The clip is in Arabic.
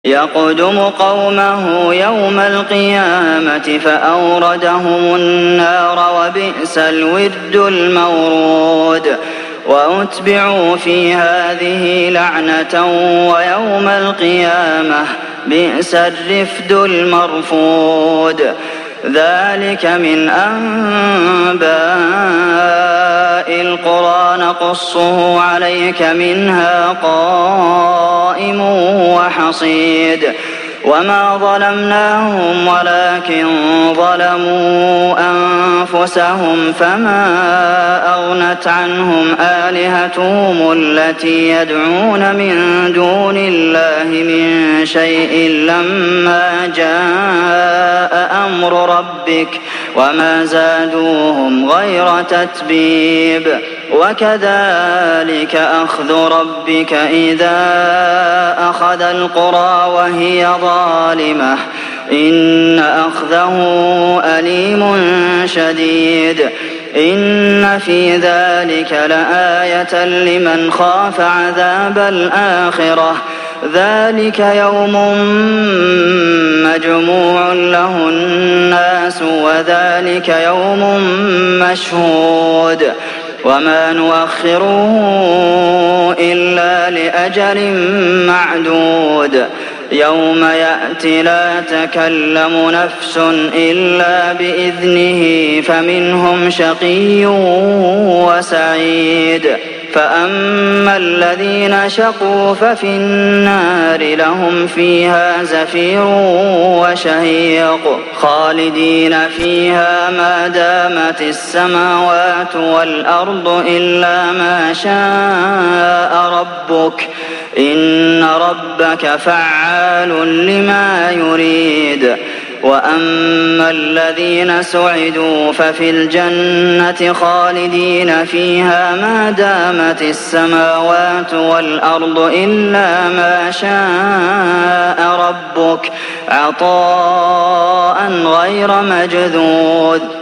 يقدم قومه يوم القيامة فأوردهم النار وبئس الورد المورود وأتبعوا في هذه لعنة ويوم القيامة بئس الرفد المرفود ذلك من أنباء القرى نقصه عليك منها قائم وحصيد وما ظلمناهم ولكن ظلموا أنفسهم فما أغنت عنهم آلهتهم التي يدعون من دون الله من شيء لما جاء أمر ربك وما زادوهم غير تتبيب وكذلك أخذ ربك إذا أخذ القرى وهي ظالمة إن أخذه أليم شديد إن في ذلك لآية لمن خاف عذاب الآخرة ذلك يوم مجموع له الناس وذلك يوم مشهود وما نؤخره إلا لأجل معدود يوم يأتي لا تكلم نفس إلا بإذنه فمنهم شقي وسعيد فأما الذين شقوا ففي النار لهم فيها زفير وشهيق خالدين فيها ما دامت السماوات والأرض إلا ما شاء ربك إن ربك فعال لما يريد وأما الذين سعدوا ففي الجنة خالدين فيها ما دامت السماوات والأرض إلا ما شاء ربك عطاء غير مجذوذ